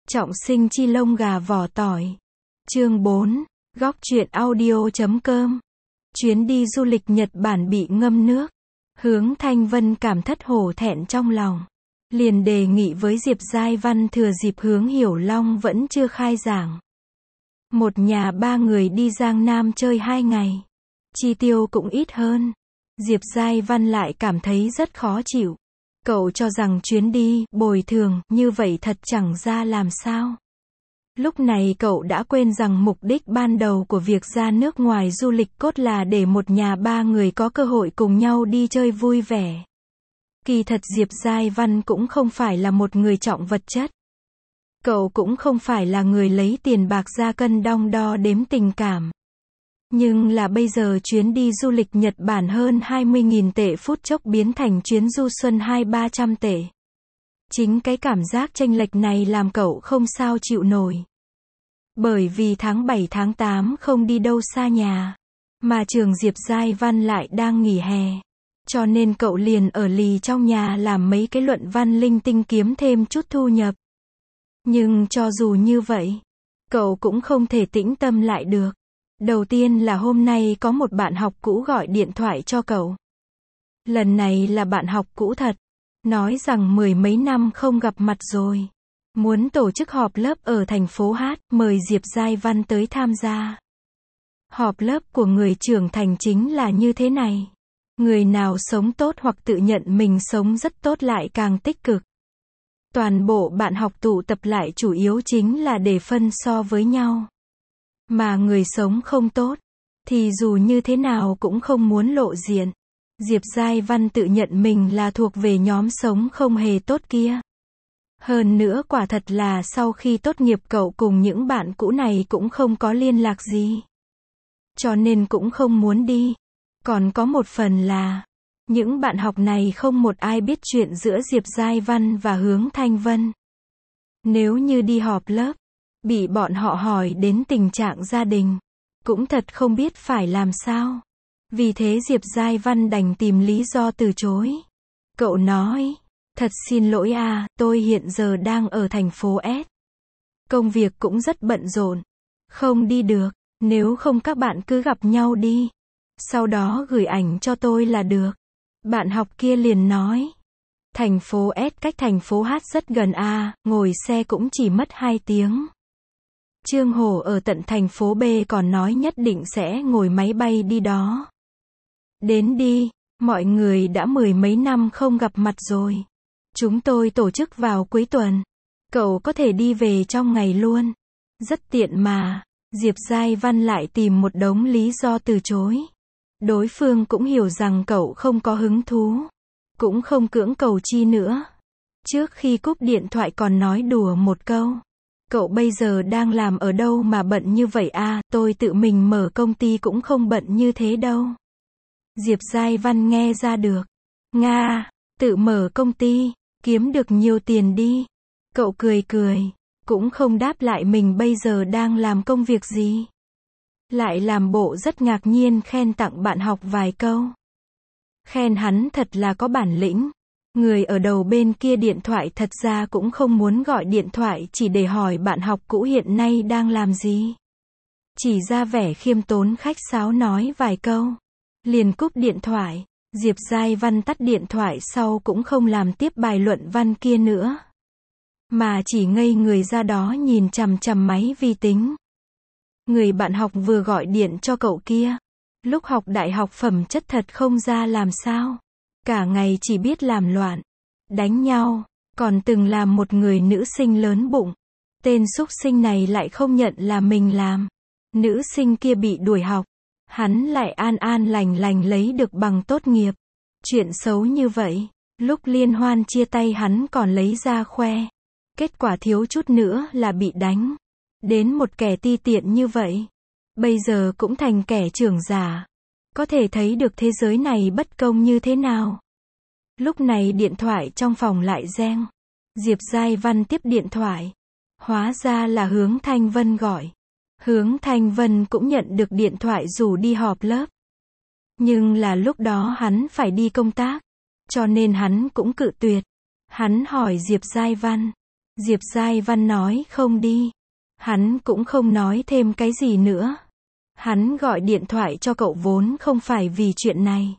Trọng sinh chi lông gà vỏ tỏi. Chương 4. Góc truyện audio.com. Chuyến đi du lịch Nhật Bản bị ngâm nước. Hướng Thanh Vân cảm thất hổ thẹn trong lòng. Liền đề nghị với Diệp Giai Văn thừa dịp Hướng Hiểu Long vẫn chưa khai giảng. Một nhà ba người đi Giang Nam chơi 2 ngày. Chi tiêu cũng ít hơn. Diệp Giai Văn lại cảm thấy rất khó chịu. Cậu cho rằng chuyến đi, bồi thường, như vậy thật chẳng ra làm sao. Lúc này cậu đã quên rằng mục đích ban đầu của việc ra nước ngoài du lịch cốt là để một nhà ba người có cơ hội cùng nhau đi chơi vui vẻ. Kỳ thật Diệp Giai Văn cũng không phải là một người trọng vật chất. Cậu cũng không phải là người lấy tiền bạc ra cân đong đo đếm tình cảm. Nhưng là bây giờ chuyến đi du lịch Nhật Bản hơn 20.000 tệ phút chốc biến thành chuyến du xuân 200-300 tệ. Chính cái cảm giác chênh lệch này làm cậu không sao chịu nổi. Bởi vì tháng 7 tháng 8 không đi đâu xa nhà. Mà trường Diệp Giai Văn lại đang nghỉ hè. Cho nên cậu liền ở lì trong nhà làm mấy cái luận văn linh tinh kiếm thêm chút thu nhập. Nhưng cho dù như vậy, cậu cũng không thể tĩnh tâm lại được. Đầu tiên là hôm nay có một bạn học cũ gọi điện thoại cho cậu. Lần này là bạn học cũ thật. Nói rằng 10 mấy năm không gặp mặt rồi. Muốn tổ chức họp lớp ở thành phố Hát, mời Diệp Giai Văn tới tham gia. Họp lớp của người trưởng thành chính là như thế này. Người nào sống tốt hoặc tự nhận mình sống rất tốt lại càng tích cực. Toàn bộ bạn học tụ tập lại chủ yếu chính là để phân so với nhau. Mà người sống không tốt, thì dù như thế nào cũng không muốn lộ diện. Diệp Giai Văn tự nhận mình là thuộc về nhóm sống không hề tốt kia. Hơn nữa quả thật là sau khi tốt nghiệp cậu cùng những bạn cũ này cũng không có liên lạc gì. Cho nên cũng không muốn đi. Còn có một phần là, những bạn học này không một ai biết chuyện giữa Diệp Giai Văn và Hướng Thanh Vân. Nếu như đi họp lớp, bị bọn họ hỏi đến tình trạng gia đình, cũng thật không biết phải làm sao. Vì thế Diệp Giai Văn đành tìm lý do từ chối. Cậu nói, thật xin lỗi tôi hiện giờ đang ở thành phố S. Công việc cũng rất bận rộn. Không đi được, nếu không các bạn cứ gặp nhau đi. Sau đó gửi ảnh cho tôi là được. Bạn học kia liền nói. Thành phố S cách thành phố H rất gần ngồi xe cũng chỉ mất 2 tiếng. Trương Hổ ở tận thành phố B còn nói nhất định sẽ ngồi máy bay đi đó. Đến đi, mọi người đã 10 mấy năm không gặp mặt rồi. Chúng tôi tổ chức vào cuối tuần. Cậu có thể đi về trong ngày luôn. Rất tiện mà. Diệp Giai Văn lại tìm một đống lý do từ chối. Đối phương cũng hiểu rằng cậu không có hứng thú. Cũng không cưỡng cầu chi nữa. Trước khi cúp điện thoại còn nói đùa một câu. Cậu bây giờ đang làm ở đâu mà bận như vậy tôi tự mình mở công ty cũng không bận như thế đâu. Diệp Giai Văn nghe ra được. Tự mở công ty, kiếm được nhiều tiền đi. Cậu cười cười, cũng không đáp lại mình bây giờ đang làm công việc gì. Lại làm bộ rất ngạc nhiên khen tặng bạn học vài câu. Khen hắn thật là có bản lĩnh. Người ở đầu bên kia điện thoại thật ra cũng không muốn gọi điện thoại chỉ để hỏi bạn học cũ hiện nay đang làm gì. Chỉ ra vẻ khiêm tốn khách sáo nói vài câu. Liền cúp điện thoại. Diệp Giai Văn tắt điện thoại sau cũng không làm tiếp bài luận văn kia nữa. Mà chỉ ngây người ra đó nhìn chằm chằm máy vi tính. Người bạn học vừa gọi điện cho cậu kia. Lúc học đại học phẩm chất thật không ra làm sao. Cả ngày chỉ biết làm loạn, đánh nhau, còn từng làm một người nữ sinh lớn bụng. Tên xúc sinh này lại không nhận là mình làm. Nữ sinh kia bị đuổi học. Hắn lại an an lành lành lấy được bằng tốt nghiệp. Chuyện xấu như vậy, lúc liên hoan chia tay hắn còn lấy ra khoe. Kết quả thiếu chút nữa là bị đánh. Đến một kẻ ti tiện như vậy. Bây giờ cũng thành kẻ trưởng giả. Có thể thấy được thế giới này bất công như thế nào. Lúc này điện thoại trong phòng lại reng. Diệp Giai Văn tiếp điện thoại. Hóa ra là Hướng Thanh Vân gọi. Hướng Thanh Vân cũng nhận được điện thoại rủ đi họp lớp. Nhưng là lúc đó hắn phải đi công tác. Cho nên hắn cũng cự tuyệt. Hắn hỏi Diệp Giai Văn. Diệp Giai Văn nói không đi. Hắn cũng không nói thêm cái gì nữa. Hắn gọi điện thoại cho cậu vốn không phải vì chuyện này,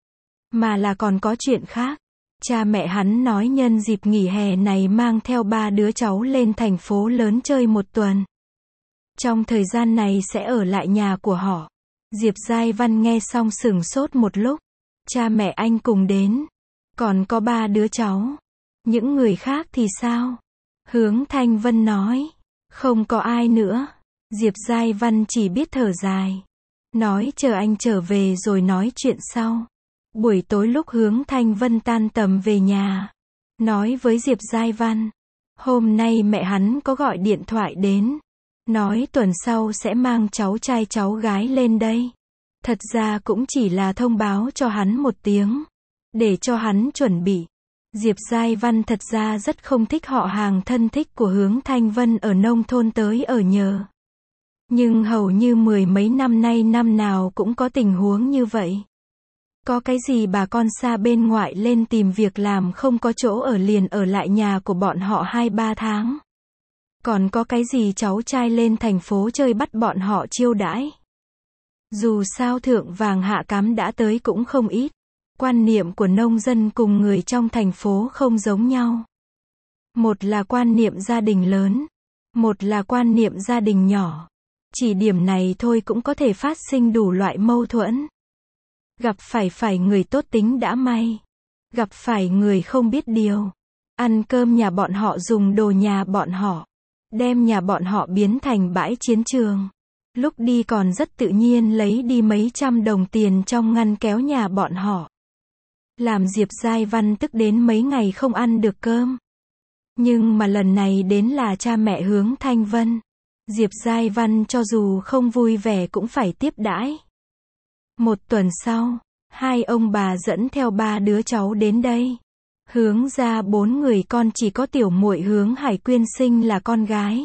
mà là còn có chuyện khác. Cha mẹ hắn nói nhân dịp nghỉ hè này mang theo 3 đứa cháu lên thành phố lớn chơi 1 tuần. Trong thời gian này sẽ ở lại nhà của họ. Diệp Giai Văn nghe xong sửng sốt một lúc. Cha mẹ anh cùng đến. Còn có 3 đứa cháu. Những người khác thì sao? Hướng Thanh Vân nói. Không có ai nữa. Diệp Giai Văn chỉ biết thở dài. Nói chờ anh trở về rồi nói chuyện sau. Buổi tối lúc Hướng Thanh Vân tan tầm về nhà, nói với Diệp Giai Văn, hôm nay mẹ hắn có gọi điện thoại đến, nói tuần sau sẽ mang cháu trai cháu gái lên đây. Thật ra cũng chỉ là thông báo cho hắn một tiếng, để cho hắn chuẩn bị. Diệp Giai Văn thật ra rất không thích họ hàng thân thích của Hướng Thanh Vân ở nông thôn tới ở nhờ. Nhưng hầu như 10 mấy năm nay năm nào cũng có tình huống như vậy. Có cái gì bà con xa bên ngoại lên tìm việc làm không có chỗ ở liền ở lại nhà của bọn họ 2-3 tháng. Còn có cái gì cháu trai lên thành phố chơi bắt bọn họ chiêu đãi. Dù sao thượng vàng hạ cám đã tới cũng không ít. Quan niệm của nông dân cùng người trong thành phố không giống nhau. Một là quan niệm gia đình lớn, một là quan niệm gia đình nhỏ. Chỉ điểm này thôi cũng có thể phát sinh đủ loại mâu thuẫn. Gặp phải người tốt tính đã may. Gặp phải người không biết điều. Ăn cơm nhà bọn họ dùng đồ nhà bọn họ. Đem nhà bọn họ biến thành bãi chiến trường. Lúc đi còn rất tự nhiên lấy đi mấy trăm đồng tiền trong ngăn kéo nhà bọn họ. Làm Diệp Giai Văn tức đến mấy ngày không ăn được cơm. Nhưng mà lần này đến là cha mẹ Hướng Thanh Vân. Diệp Giai Văn cho dù không vui vẻ cũng phải tiếp đãi. 1 tuần sau, 2 ông bà dẫn theo 3 đứa cháu đến đây. Hướng ra 4 người con chỉ có tiểu muội Hướng Hải Quyên sinh là con gái.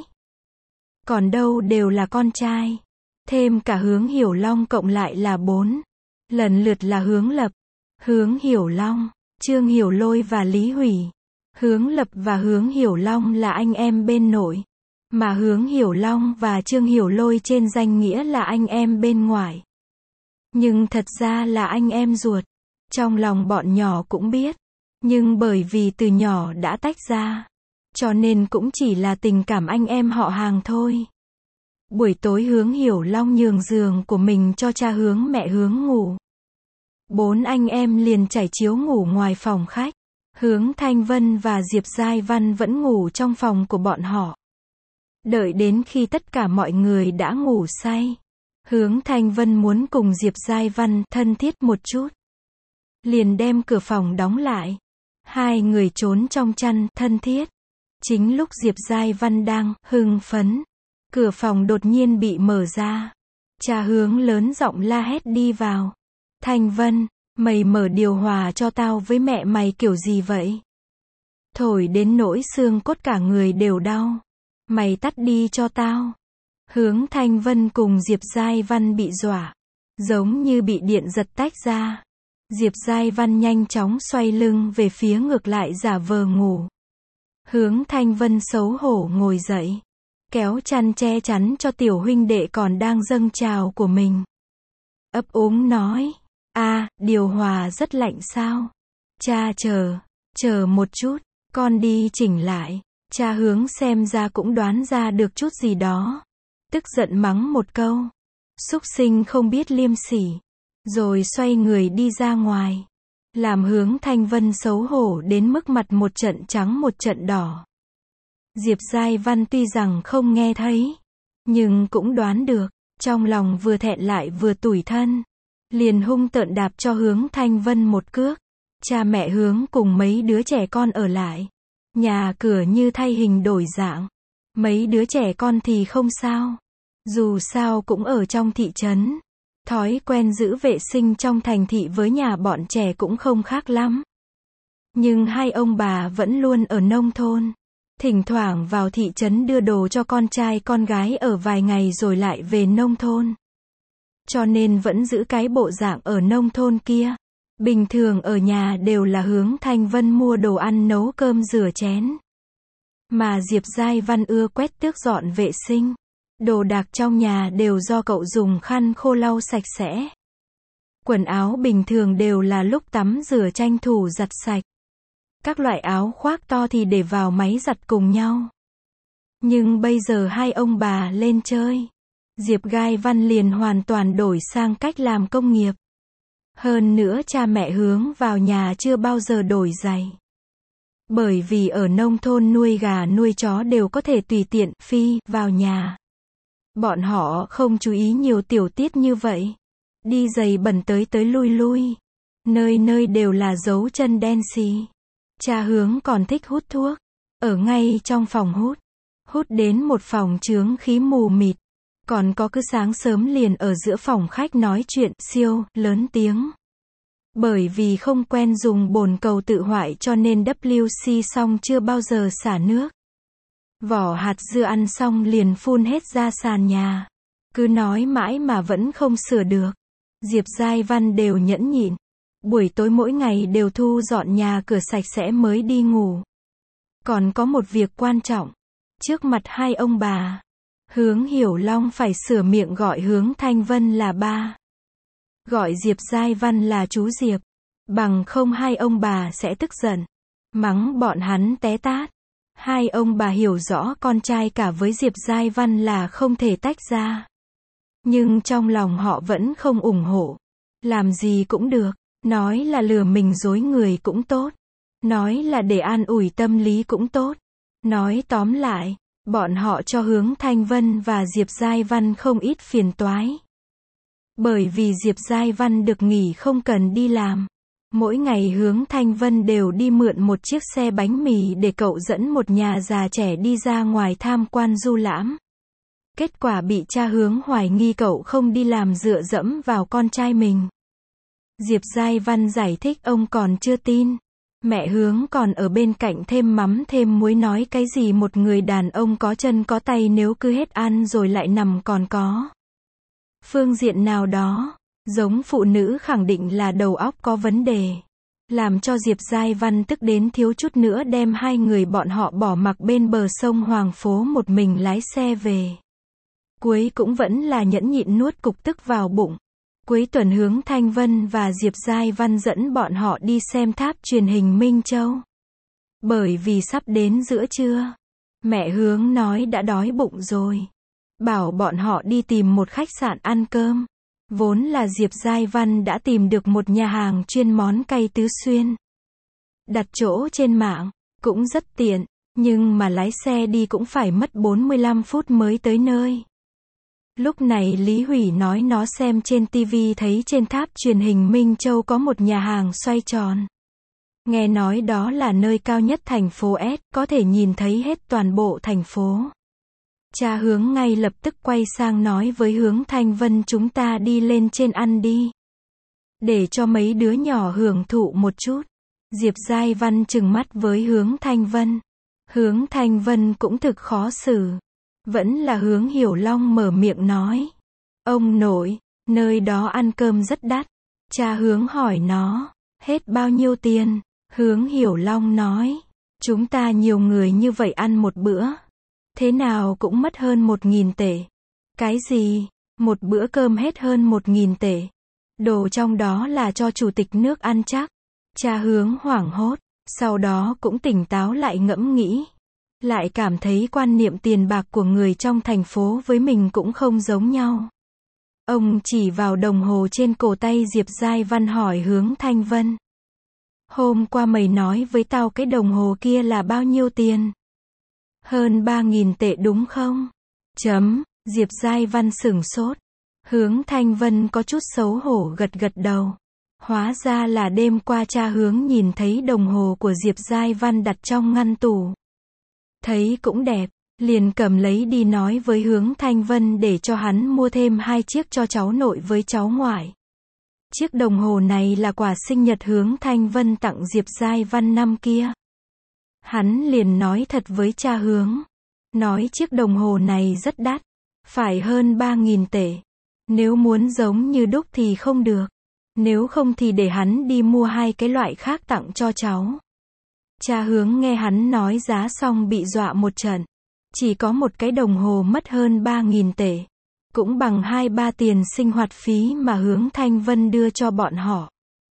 Còn đâu đều là con trai. Thêm cả Hướng Hiểu Long cộng lại là 4. Lần lượt là Hướng Lập, Hướng Hiểu Long, Trương Hiểu Lôi và Lý Hủy. Hướng Lập và Hướng Hiểu Long là anh em bên nội. Mà Hướng Hiểu Long và Trương Hiểu Lôi trên danh nghĩa là anh em bên ngoài. Nhưng thật ra là anh em ruột. Trong lòng bọn nhỏ cũng biết. Nhưng bởi vì từ nhỏ đã tách ra, cho nên cũng chỉ là tình cảm anh em họ hàng thôi. Buổi tối Hướng Hiểu Long nhường giường của mình cho cha Hướng mẹ Hướng ngủ. 4 anh em liền trải chiếu ngủ ngoài phòng khách. Hướng Thanh Vân và Diệp Giai Văn vẫn ngủ trong phòng của bọn họ. Đợi đến khi tất cả mọi người đã ngủ say, Hướng Thanh Vân muốn cùng Diệp Giai Văn thân thiết một chút. Liền đem cửa phòng đóng lại. 2 người trốn trong chăn thân thiết. Chính lúc Diệp Giai Văn đang hưng phấn, cửa phòng đột nhiên bị mở ra. Cha Hướng lớn giọng la hét đi vào. Thanh Vân, mày mở điều hòa cho tao với mẹ mày kiểu gì vậy? Thổi đến nỗi xương cốt cả người đều đau. Mày tắt đi cho tao. Hướng Thanh Vân cùng Diệp Giai Văn bị dọa. Giống như bị điện giật tách ra. Diệp Giai Văn nhanh chóng xoay lưng về phía ngược lại giả vờ ngủ. Hướng Thanh Vân xấu hổ ngồi dậy. Kéo chăn che chắn cho tiểu huynh đệ còn đang dâng trào của mình. Ấp úng nói. Điều hòa rất lạnh sao? Cha chờ một chút, con đi chỉnh lại. Cha Hướng xem ra cũng đoán ra được chút gì đó. Tức giận mắng một câu. Súc sinh không biết liêm sỉ. Rồi xoay người đi ra ngoài. Làm Hướng Thanh Vân xấu hổ đến mức mặt một trận trắng một trận đỏ. Diệp Giai Văn tuy rằng không nghe thấy, nhưng cũng đoán được. Trong lòng vừa thẹn lại vừa tủi thân. Liền hung tợn đạp cho Hướng Thanh Vân một cước. Cha mẹ Hướng cùng mấy đứa trẻ con ở lại. Nhà cửa như thay hình đổi dạng. Mấy đứa trẻ con thì không sao. Dù sao cũng ở trong thị trấn. Thói quen giữ vệ sinh trong thành thị với nhà bọn trẻ cũng không khác lắm. Nhưng 2 ông bà vẫn luôn ở nông thôn. Thỉnh thoảng vào thị trấn đưa đồ cho con trai con gái ở vài ngày rồi lại về nông thôn. Cho nên vẫn giữ cái bộ dạng ở nông thôn kia. Bình thường ở nhà đều là Hướng Thanh Vân mua đồ ăn nấu cơm rửa chén. Mà Diệp Giai Văn ưa quét tước dọn vệ sinh. Đồ đạc trong nhà đều do cậu dùng khăn khô lau sạch sẽ. Quần áo bình thường đều là lúc tắm rửa tranh thủ giặt sạch. Các loại áo khoác to thì để vào máy giặt cùng nhau. Nhưng bây giờ hai ông bà lên chơi, Diệp Giai Văn liền hoàn toàn đổi sang cách làm công nghiệp. Hơn nữa cha mẹ Hướng vào nhà chưa bao giờ đổi giày. Bởi vì ở nông thôn nuôi gà nuôi chó đều có thể tùy tiện phi vào nhà. Bọn họ không chú ý nhiều tiểu tiết như vậy. Đi giày bẩn tới lui lui. Nơi nơi đều là dấu chân đen xì. Cha Hướng còn thích hút thuốc. Ở ngay trong phòng hút. Hút đến một phòng chướng khí mù mịt. Còn có cứ sáng sớm liền ở giữa phòng khách nói chuyện siêu lớn tiếng. Bởi vì không quen dùng bồn cầu tự hoại cho nên WC xong chưa bao giờ xả nước. Vỏ hạt dưa ăn xong liền phun hết ra sàn nhà. Cứ nói mãi mà vẫn không sửa được. Diệp Giai Văn đều nhẫn nhịn. Buổi tối mỗi ngày đều thu dọn nhà cửa sạch sẽ mới đi ngủ. Còn có một việc quan trọng. Trước mặt hai ông bà, Hướng Hiểu Long phải sửa miệng gọi Hướng Thanh Vân là ba. Gọi Diệp Giai Văn là chú Diệp. Bằng không hai ông bà sẽ tức giận. Mắng bọn hắn té tát. Hai ông bà hiểu rõ con trai cả với Diệp Giai Văn là không thể tách ra. Nhưng trong lòng họ vẫn không ủng hộ. Làm gì cũng được. Nói là lừa mình dối người cũng tốt. Nói là để an ủi tâm lý cũng tốt. Nói tóm lại, bọn họ cho Hướng Thanh Vân và Diệp Giai Văn không ít phiền toái. Bởi vì Diệp Giai Văn được nghỉ không cần đi làm. Mỗi ngày Hướng Thanh Vân đều đi mượn một chiếc xe bánh mì để cậu dẫn một nhà già trẻ đi ra ngoài tham quan du lãm. Kết quả bị cha Hướng hoài nghi cậu không đi làm dựa dẫm vào con trai mình. Diệp Giai Văn giải thích ông còn chưa tin. Mẹ Hướng còn ở bên cạnh thêm mắm thêm muối nói cái gì một người đàn ông có chân có tay nếu cứ hết ăn rồi lại nằm còn có phương diện nào đó, giống phụ nữ khẳng định là đầu óc có vấn đề. Làm cho Diệp Giai Văn tức đến thiếu chút nữa đem hai người bọn họ bỏ mặc bên bờ sông Hoàng Phố một mình lái xe về. Cuối cũng vẫn là nhẫn nhịn nuốt cục tức vào bụng. Cuối tuần Hướng Thanh Vân và Diệp Giai Văn dẫn bọn họ đi xem tháp truyền hình Minh Châu. Bởi vì sắp đến giữa trưa, mẹ Hướng nói đã đói bụng rồi. Bảo bọn họ đi tìm một khách sạn ăn cơm. Vốn là Diệp Giai Văn đã tìm được một nhà hàng chuyên món cay Tứ Xuyên. Đặt chỗ trên mạng, cũng rất tiện, nhưng mà lái xe đi cũng phải mất 45 phút mới tới nơi. Lúc này Lý Hủy nói nó xem trên TV thấy trên tháp truyền hình Minh Châu có một nhà hàng xoay tròn. Nghe nói đó là nơi cao nhất thành phố S, có thể nhìn thấy hết toàn bộ thành phố. Cha Hướng ngay lập tức quay sang nói với Hướng Thanh Vân chúng ta đi lên trên ăn đi. Để cho mấy đứa nhỏ hưởng thụ một chút. Diệp Giai Văn trừng mắt với Hướng Thanh Vân. Hướng Thanh Vân cũng thực khó xử. Vẫn là Hướng Hiểu Long mở miệng nói. Ông nội, nơi đó ăn cơm rất đắt. Cha Hướng hỏi nó, hết bao nhiêu tiền? Hướng Hiểu Long nói, chúng ta nhiều người như vậy ăn một bữa. Thế nào cũng mất hơn 1.000 tệ. Cái gì? Một bữa cơm hết hơn 1.000 tệ. Đồ trong đó là cho chủ tịch nước ăn chắc. Cha Hướng hoảng hốt, sau đó cũng tỉnh táo lại ngẫm nghĩ. Lại cảm thấy quan niệm tiền bạc của người trong thành phố với mình cũng không giống nhau. Ông chỉ vào đồng hồ trên cổ tay Diệp Giai Văn hỏi Hướng Thanh Vân. Hôm qua mày nói với tao cái đồng hồ kia là bao nhiêu tiền? Hơn 3.000 tệ đúng không? Diệp Giai Văn sửng sốt. Hướng Thanh Vân có chút xấu hổ gật gật đầu. Hóa ra là đêm qua cha Hướng nhìn thấy đồng hồ của Diệp Giai Văn đặt trong ngăn tủ. Thấy cũng đẹp, liền cầm lấy đi nói với Hướng Thanh Vân để cho hắn mua thêm 2 chiếc cho cháu nội với cháu ngoại. Chiếc đồng hồ này là quà sinh nhật Hướng Thanh Vân tặng Diệp Giai Văn năm kia. Hắn liền nói thật với cha Hướng. Nói chiếc đồng hồ này rất đắt. Phải hơn 3.000 tệ. Nếu muốn giống như đúc thì không được. Nếu không thì để hắn đi mua 2 cái loại khác tặng cho cháu. Cha Hướng nghe hắn nói giá xong bị dọa một trận. Chỉ có một cái đồng hồ mất hơn 3.000 tệ. Cũng bằng 2-3 tiền sinh hoạt phí mà Hướng Thanh Vân đưa cho bọn họ.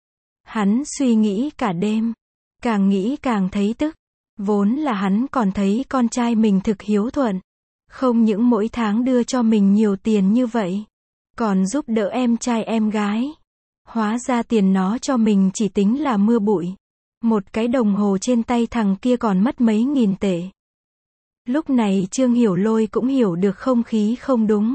Hắn suy nghĩ cả đêm. Càng nghĩ càng thấy tức. Vốn là hắn còn thấy con trai mình thực hiếu thuận. Không những mỗi tháng đưa cho mình nhiều tiền như vậy. Còn giúp đỡ em trai em gái. Hóa ra tiền nó cho mình chỉ tính là mưa bụi. Một cái đồng hồ trên tay thằng kia còn mất mấy nghìn tệ. Lúc này Trương Hiểu Lôi cũng hiểu được không khí không đúng.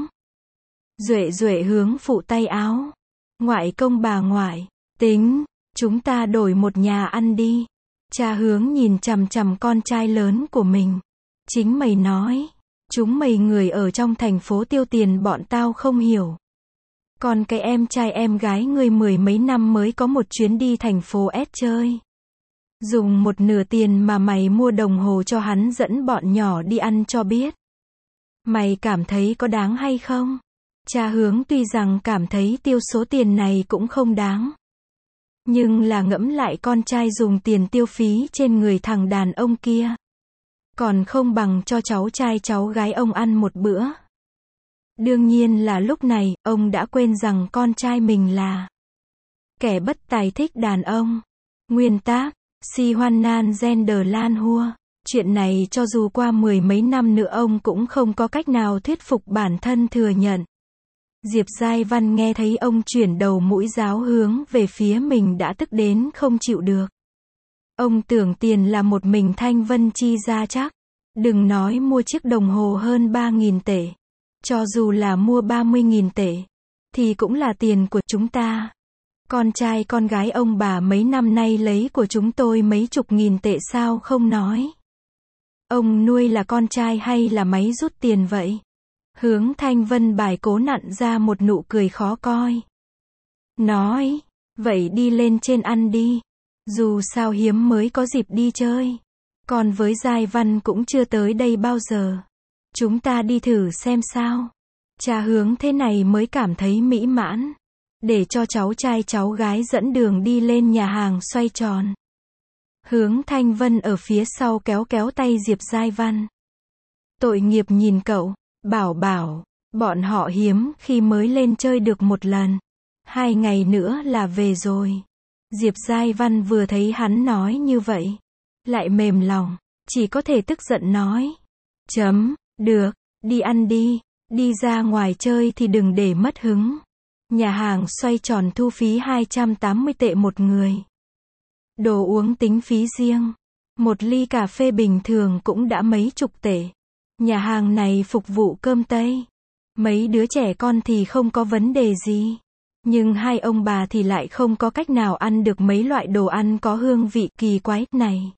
Duệ Duệ Hướng phụ tay áo. Ngoại công bà ngoại, tính, chúng ta đổi một nhà ăn đi. Cha Hướng nhìn chằm chằm con trai lớn của mình. Chính mày nói, chúng mày người ở trong thành phố tiêu tiền bọn tao không hiểu. Còn cái em trai em gái ngươi 10 mấy năm mới có một chuyến đi thành phố S chơi. Dùng một nửa tiền mà mày mua đồng hồ cho hắn dẫn bọn nhỏ đi ăn cho biết. Mày cảm thấy có đáng hay không? Cha Hướng tuy rằng cảm thấy tiêu số tiền này cũng không đáng. Nhưng là ngẫm lại con trai dùng tiền tiêu phí trên người thằng đàn ông kia. Còn không bằng cho cháu trai cháu gái ông ăn một bữa. Đương nhiên là lúc này, ông đã quên rằng con trai mình là kẻ bất tài thích đàn ông. Nguyên tác, Si Hoan Nan Gender Lan Hua. Chuyện này cho dù qua 10 mấy năm nữa ông cũng không có cách nào thuyết phục bản thân thừa nhận. Diệp Giai Văn nghe thấy ông chuyển đầu mũi giáo hướng về phía mình đã tức đến không chịu được. Ông tưởng tiền là một mình Thanh Vân chi ra chắc. Đừng nói mua chiếc đồng hồ hơn 3.000 tệ. Cho dù là mua 30.000 tệ. Thì cũng là tiền của chúng ta. Con trai con gái ông bà mấy năm nay lấy của chúng tôi mấy chục nghìn tệ sao không nói. Ông nuôi là con trai hay là máy rút tiền vậy? Hướng Thanh Vân bài cố nặn ra một nụ cười khó coi. Nói, vậy đi lên trên ăn đi. Dù sao hiếm mới có dịp đi chơi. Còn với Giai Văn cũng chưa tới đây bao giờ. Chúng ta đi thử xem sao. Cha Hướng thế này mới cảm thấy mỹ mãn. Để cho cháu trai cháu gái dẫn đường đi lên nhà hàng xoay tròn. Hướng Thanh Vân ở phía sau kéo kéo tay Diệp Giai Văn. Tội nghiệp nhìn cậu, bảo, bọn họ hiếm khi mới lên chơi được một lần. 2 ngày nữa là về rồi. Diệp Giai Văn vừa thấy hắn nói như vậy. Lại mềm lòng, chỉ có thể tức giận nói. Được, đi ăn đi, đi ra ngoài chơi thì đừng để mất hứng. Nhà hàng xoay tròn thu phí 280 tệ một người. Đồ uống tính phí riêng. Một ly cà phê bình thường cũng đã mấy chục tệ. Nhà hàng này phục vụ cơm Tây. Mấy đứa trẻ con thì không có vấn đề gì. Nhưng hai ông bà thì lại không có cách nào ăn được mấy loại đồ ăn có hương vị kỳ quái này.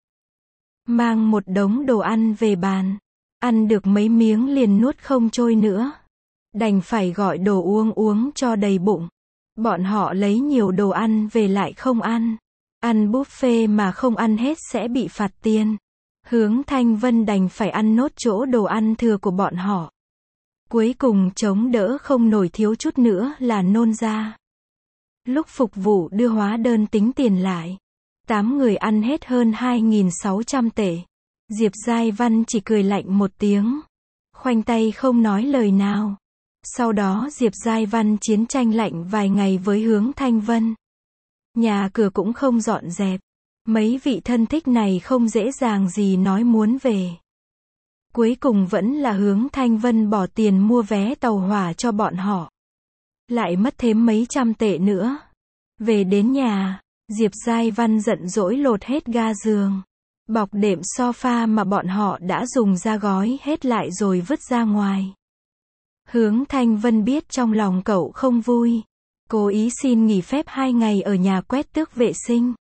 Mang một đống đồ ăn về bàn. Ăn được mấy miếng liền nuốt không trôi nữa. Đành phải gọi đồ uống cho đầy bụng. Bọn họ lấy nhiều đồ ăn về lại không ăn. Ăn buffet mà không ăn hết sẽ bị phạt tiền. Hướng Thanh Vân đành phải ăn nốt chỗ đồ ăn thừa của bọn họ. Cuối cùng chống đỡ không nổi thiếu chút nữa là nôn ra. Lúc phục vụ đưa hóa đơn tính tiền lại. 8 người ăn hết hơn 2.600 tệ. Diệp Giai Văn chỉ cười lạnh một tiếng. Khoanh tay không nói lời nào. Sau đó Diệp Giai Văn chiến tranh lạnh vài ngày với Hướng Thanh Vân. Nhà cửa cũng không dọn dẹp. Mấy vị thân thích này không dễ dàng gì nói muốn về. Cuối cùng vẫn là Hướng Thanh Vân bỏ tiền mua vé tàu hỏa cho bọn họ. Lại mất thêm mấy trăm tệ nữa. Về đến nhà, Diệp Giai Văn giận dỗi lột hết ga giường. Bọc đệm sofa mà bọn họ đã dùng ra gói hết lại rồi vứt ra ngoài. Hướng Thanh Vân biết trong lòng cậu không vui. Cố ý xin nghỉ phép 2 ngày ở nhà quét tước vệ sinh.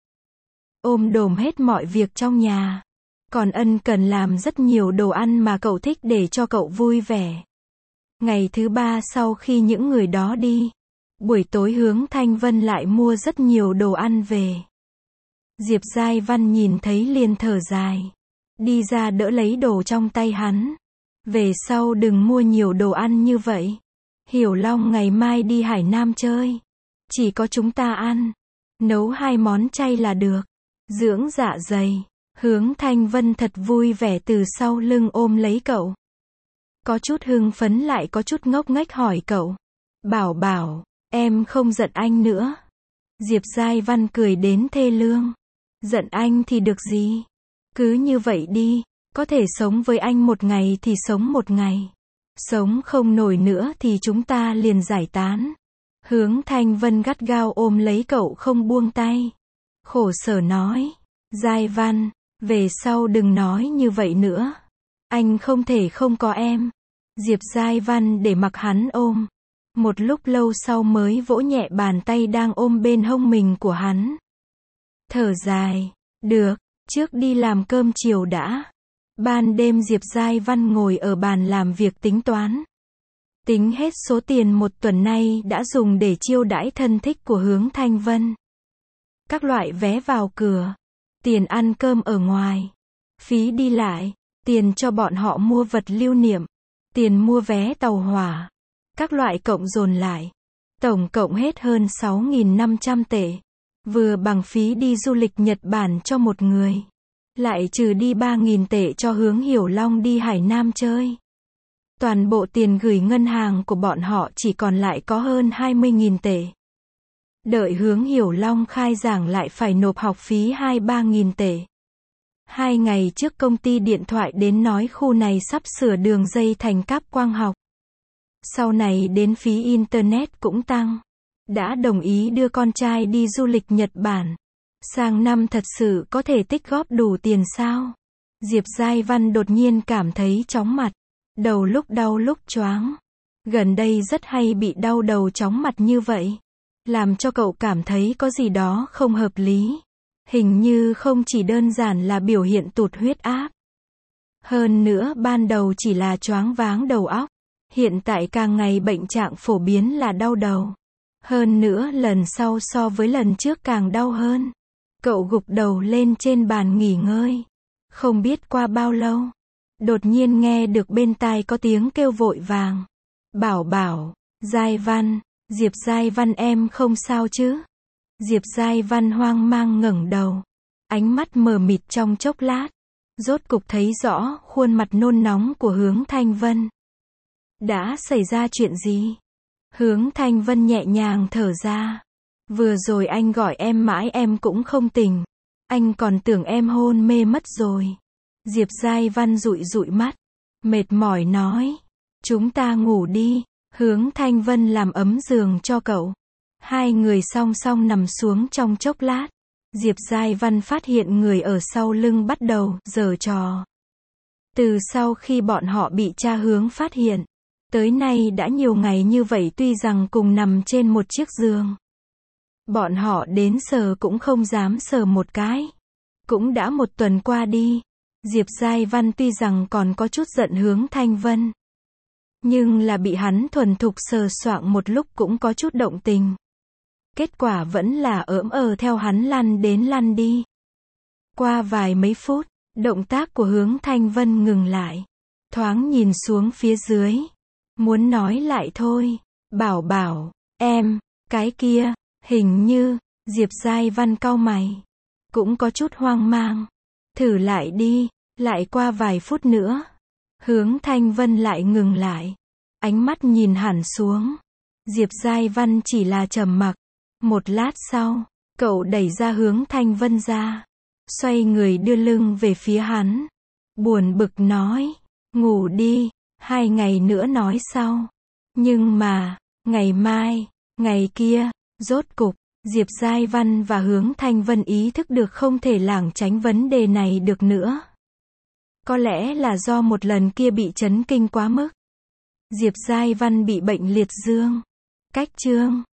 Ôm đồm hết mọi việc trong nhà. Còn ân cần làm rất nhiều đồ ăn mà cậu thích để cho cậu vui vẻ. Ngày thứ 3 sau khi những người đó đi. Buổi tối Hướng Thanh Vân lại mua rất nhiều đồ ăn về. Diệp Giai Văn nhìn thấy liền thở dài. Đi ra đỡ lấy đồ trong tay hắn. Về sau đừng mua nhiều đồ ăn như vậy. Hiểu Long ngày mai đi Hải Nam chơi. Chỉ có chúng ta ăn. Nấu 2 món chay là được. Dưỡng dạ dày. Hướng Thanh Vân thật vui vẻ từ sau lưng ôm lấy cậu. Có chút hưng phấn lại có chút ngốc nghếch hỏi cậu. Bảo bảo, em không giận anh nữa. Diệp Giai Văn cười đến thê lương. Giận anh thì được gì? Cứ như vậy đi, có thể sống với anh một ngày thì sống một ngày. Sống không nổi nữa thì chúng ta liền giải tán. Hướng Thanh Vân gắt gao ôm lấy cậu không buông tay. Khổ sở nói. Giai Văn, về sau đừng nói như vậy nữa. Anh không thể không có em. Diệp Giai Văn để mặc hắn ôm. Một lúc lâu sau mới vỗ nhẹ bàn tay đang ôm bên hông mình của hắn. Thở dài. Được, trước đi làm cơm chiều đã. Ban đêm Diệp Giai Văn ngồi ở bàn làm việc tính toán. Tính hết số tiền một tuần nay đã dùng để chiêu đãi thân thích của Hướng Thanh Vân. Các loại vé vào cửa, tiền ăn cơm ở ngoài, phí đi lại, tiền cho bọn họ mua vật lưu niệm, tiền mua vé tàu hỏa, các loại cộng dồn lại. Tổng cộng hết hơn 6.500 tệ. Vừa bằng phí đi du lịch Nhật Bản cho một người. Lại trừ đi 3.000 tệ cho Hướng Hiểu Long đi Hải Nam chơi. Toàn bộ tiền gửi ngân hàng của bọn họ chỉ còn lại có hơn 20.000 tệ. Đợi Hướng Hiểu Long khai giảng lại phải nộp học phí 2-3.000 tệ. 2 ngày trước công ty điện thoại đến nói khu này sắp sửa đường dây thành cáp quang học. Sau này đến phí Internet cũng tăng. Đã đồng ý đưa con trai đi du lịch Nhật Bản. Sang năm thật sự có thể tích góp đủ tiền sao? Diệp Giai Văn đột nhiên cảm thấy chóng mặt. Đầu lúc đau lúc choáng. Gần đây rất hay bị đau đầu chóng mặt như vậy. Làm cho cậu cảm thấy có gì đó không hợp lý. Hình như không chỉ đơn giản là biểu hiện tụt huyết áp. Hơn nữa ban đầu chỉ là choáng váng đầu óc. Hiện tại càng ngày bệnh trạng phổ biến là đau đầu. Hơn nữa lần sau so với lần trước càng đau hơn. Cậu gục đầu lên trên bàn nghỉ ngơi. Không biết qua bao lâu. Đột nhiên nghe được bên tai có tiếng kêu vội vàng. Bảo bảo, Giai Văn, Diệp Giai Văn em không sao chứ? Diệp Giai Văn hoang mang ngẩng đầu. Ánh mắt mờ mịt trong chốc lát. Rốt cục thấy rõ khuôn mặt nôn nóng của Hướng Thanh Vân. Đã xảy ra chuyện gì? Hướng Thanh Vân nhẹ nhàng thở ra. Vừa rồi anh gọi em mãi em cũng không tỉnh. Anh còn tưởng em hôn mê mất rồi. Diệp Giai Văn dụi dụi mắt. Mệt mỏi nói. Chúng ta ngủ đi. Hướng Thanh Vân làm ấm giường cho cậu. Hai người song song nằm xuống trong chốc lát. Diệp Giai Văn phát hiện người ở sau lưng bắt đầu giở trò. Từ sau khi bọn họ bị cha Hướng phát hiện. Tới nay đã nhiều ngày như vậy tuy rằng cùng nằm trên một chiếc giường. Bọn họ đến sờ cũng không dám sờ một cái. Cũng đã một tuần qua đi. Diệp Giai Văn tuy rằng còn có chút giận Hướng Thanh Vân. Nhưng là bị hắn thuần thục sờ soạng một lúc cũng có chút động tình. Kết quả vẫn là ỡm theo hắn lăn đến lăn đi. Qua vài mấy phút, động tác của Hướng Thanh Vân ngừng lại. Thoáng nhìn xuống phía dưới. Muốn nói lại thôi. Bảo bảo, em, cái kia, hình như, Diệp Giai Văn cau mày. Cũng có chút hoang mang. Thử lại đi, lại qua vài phút nữa. Hướng Thanh Vân lại ngừng lại. Ánh mắt nhìn hẳn xuống. Diệp Giai Văn chỉ là trầm mặc. Một lát sau, cậu đẩy ra Hướng Thanh Vân ra. Xoay người đưa lưng về phía hắn. Buồn bực nói. Ngủ đi, 2 ngày nữa nói sau. Nhưng mà, ngày mai, ngày kia, rốt cục, Diệp Giai Văn và Hướng Thanh Vân ý thức được không thể lảng tránh vấn đề này được nữa. Có lẽ là do một lần kia bị chấn kinh quá mức. Diệp Giai Văn bị bệnh liệt dương. Cách chương